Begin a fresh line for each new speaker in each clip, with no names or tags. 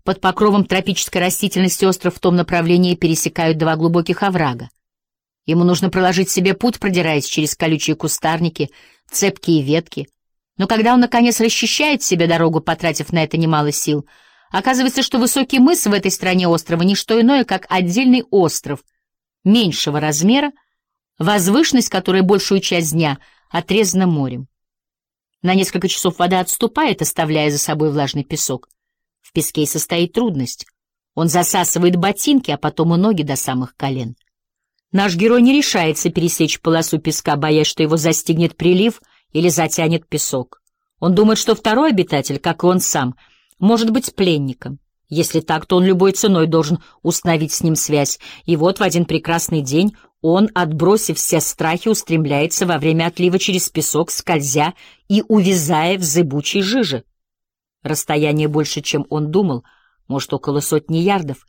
Под покровом тропической растительности остров в том направлении пересекают два глубоких оврага. Ему нужно проложить себе путь, продираясь через колючие кустарники, цепкие ветки. Но когда он, наконец, расчищает себе дорогу, потратив на это немало сил, оказывается, что высокий мыс в этой стороне острова — не что иное, как отдельный остров меньшего размера, возвышенность которой большую часть дня отрезана морем. На несколько часов вода отступает, оставляя за собой влажный песок. В песке и состоит трудность. Он засасывает ботинки, а потом и ноги до самых колен. Наш герой не решается пересечь полосу песка, боясь, что его застигнет прилив или затянет песок. Он думает, что второй обитатель, как и он сам, может быть пленником. Если так, то он любой ценой должен установить с ним связь. И вот в один прекрасный день он, отбросив все страхи, устремляется во время отлива через песок, скользя и увязая в зыбучей жиже. Расстояние больше, чем он думал, может, около 100 ярдов.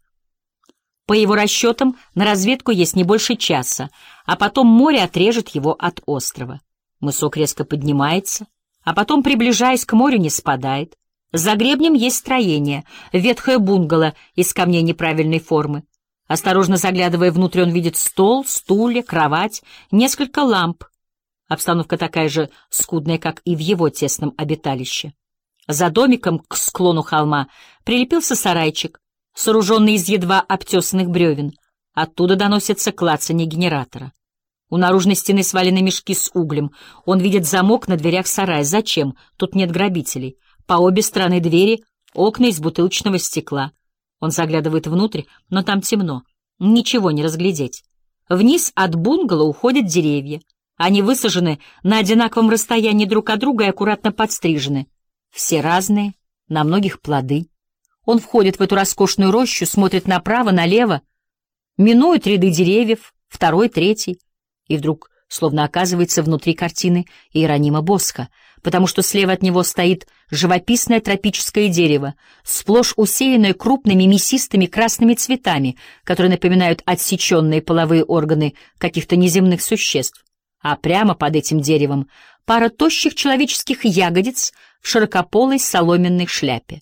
По его расчетам, на разведку есть не больше часа, а потом море отрежет его от острова. Мысок резко поднимается, а потом, приближаясь к морю, не спадает. За гребнем есть строение, ветхое бунгало из камней неправильной формы. Осторожно заглядывая внутрь, он видит стол, стулья, кровать, несколько ламп. Обстановка такая же скудная, как и в его тесном обиталище. За домиком к склону холма прилепился сарайчик, сооруженный из едва обтесанных бревен. Оттуда доносится клацанье генератора. У наружной стены свалены мешки с углем. Он видит замок на дверях сарая. Зачем? Тут нет грабителей. По обе стороны двери окна из бутылочного стекла. Он заглядывает внутрь, но там темно. Ничего не разглядеть. Вниз от бунгало уходят деревья. Они высажены на одинаковом расстоянии друг от друга и аккуратно подстрижены. Все разные, на многих плоды. Он входит в эту роскошную рощу, смотрит направо, налево, минует ряды деревьев, второй, третий, и вдруг словно оказывается внутри картины Иеронима Босха, потому что слева от него стоит живописное тропическое дерево, сплошь усеянное крупными мясистыми красными цветами, которые напоминают отсеченные половые органы каких-то неземных существ. А прямо под этим деревом пара тощих человеческих ягодиц в широкополой соломенной шляпе.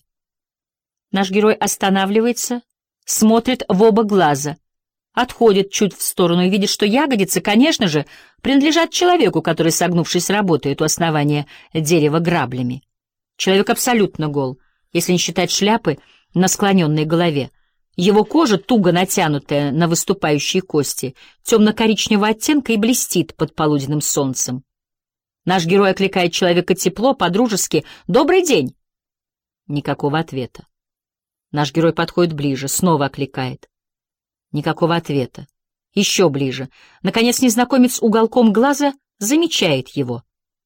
Наш герой останавливается, смотрит в оба глаза, отходит чуть в сторону и видит, что ягодицы, конечно же, принадлежат человеку, который, согнувшись, работает у основания дерева граблями. Человек абсолютно гол, если не считать шляпы на склоненной голове. Его кожа, туго натянутая на выступающие кости, темно-коричневого оттенка и блестит под полуденным солнцем. Наш герой окликает человека тепло, по-дружески: «Добрый день!» Никакого ответа. Наш герой подходит ближе, снова окликает. Никакого ответа. Еще ближе. Наконец незнакомец уголком глаза замечает его.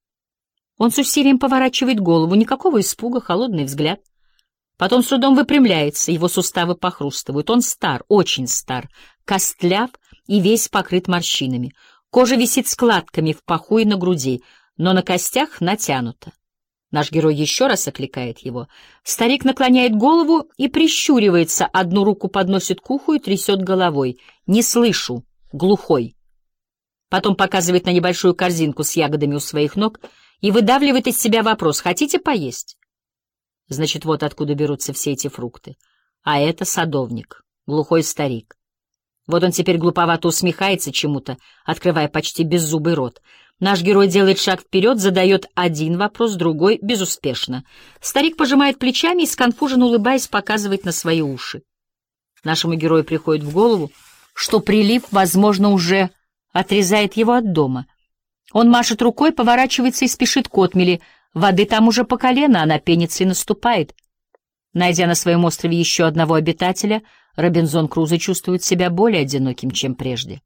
Он с усилием поворачивает голову, никакого испуга, холодный взгляд. Потом с трудом выпрямляется, его суставы похрустывают. Он стар, очень стар, костляв и весь покрыт морщинами. Кожа висит складками в паху и на груди, но на костях натянута. Наш герой еще раз окликает его. Старик наклоняет голову и прищуривается, одну руку подносит к уху и трясет головой. «Не слышу, глухой». Потом показывает на небольшую корзинку с ягодами у своих ног и выдавливает из себя вопрос: «Хотите поесть?» Значит, вот откуда берутся все эти фрукты. А это садовник, глухой старик. Вот он теперь глуповато усмехается чему-то, открывая почти беззубый рот. Наш герой делает шаг вперед, задает один вопрос, другой — безуспешно. Старик пожимает плечами и, сконфуженно улыбаясь, показывает на свои уши. Нашему герою приходит в голову, что прилив, возможно, уже отрезает его от дома. Он машет рукой, поворачивается и спешит к отмели. Воды там уже по колено, она пенится и наступает. Найдя на своем острове еще одного обитателя, Робинзон Крузо чувствует себя более одиноким, чем прежде.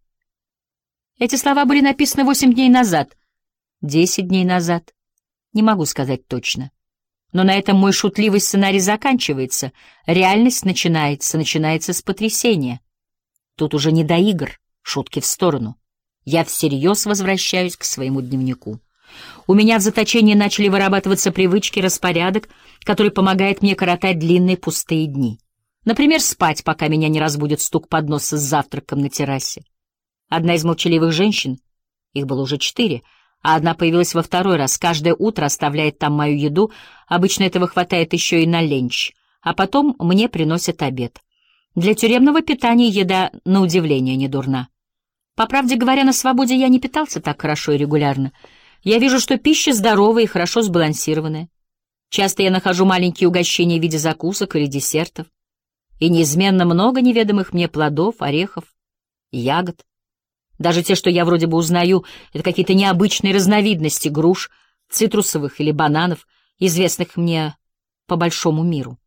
Эти слова были написаны 8 дней назад, 10 дней назад. Не могу сказать точно. Но на этом мой шутливый сценарий заканчивается. Реальность начинается с потрясения. Тут уже не до игр, шутки в сторону. Я всерьез возвращаюсь к своему дневнику. У меня в заточении начали вырабатываться привычки, распорядок, который помогает мне коротать длинные пустые дни. Например, спать, пока меня не разбудит стук подноса с завтраком на террасе. Одна из молчаливых женщин, их было уже 4, а одна появилась во второй раз, каждое утро оставляет там мою еду, обычно этого хватает еще и на ленч. а потом мне приносят обед. Для тюремного питания еда, на удивление, не дурна. По правде говоря, на свободе я не питался так хорошо и регулярно. Я вижу, что пища здоровая и хорошо сбалансированная. Часто я нахожу маленькие угощения в виде закусок или десертов. И неизменно много неведомых мне плодов, орехов, ягод. Даже те, что я вроде бы узнаю, это какие-то необычные разновидности груш, цитрусовых или бананов, известных мне по большому миру.